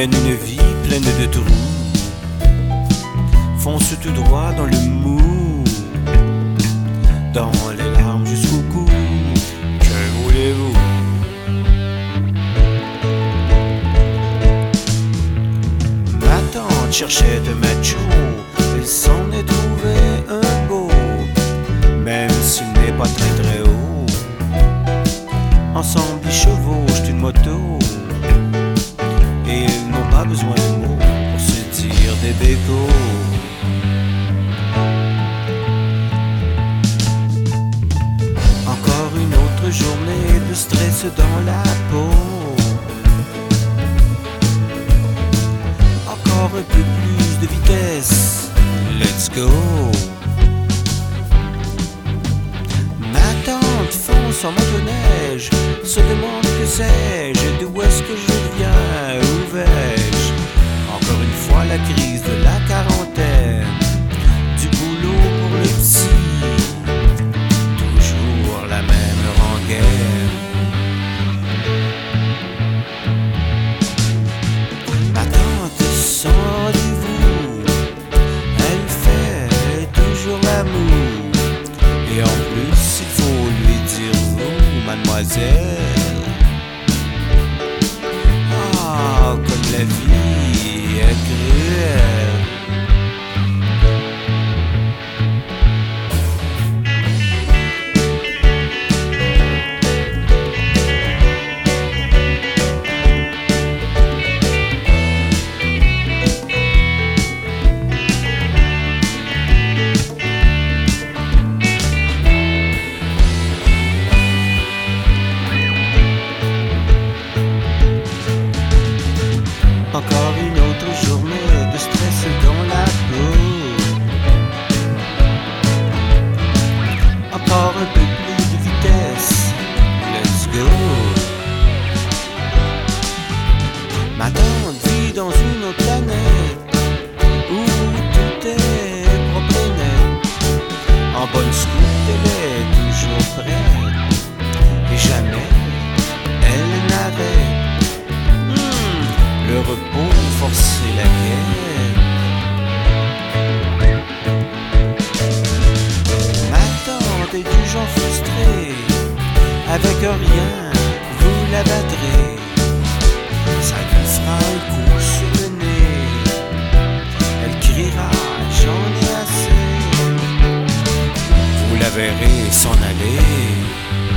mène une vie pleine de trous, fonce tout droit dans le mou, dans les larmes jusqu'au cou. Que voulez-vous? Ma tante cherchait de macho, elle s'en est trouvé un beau, même s'il n'est pas très très haut. Ensemble ils chevauchent une moto, et ils n'ont pas besoin de mots pour se dire des bécots. Encore une autre journée de stress dans la peau, encore un peu plus de vitesse, let's go. Ma tante fonce en motoneige, se demande que sais-je, d'où est-ce que je viens, où vais-je. Encore une fois la crise de la quarantaine, du boulot pour le psy, toujours la même rengaine. Ma tante sans rendez-vous, elle fait toujours l'amour, et en plus il faut lui dire vous, mademoiselle. Ah, comme la vie est cruelle. Encore une autre journée de stress dans la peau, encore un peu plus de vitesse, let's go. Ma tante vit dans une autre planète, où tout est propre et net. En bonne scout, elle est toujours prête, et jamais elle n'avait le repos, forcer la guerre. Ma tante est du genre frustré, avec rien, vous la battrez. Ça lui fera un coup sur le nez, elle criera, j'en ai assez. Vous la verrez s'en aller.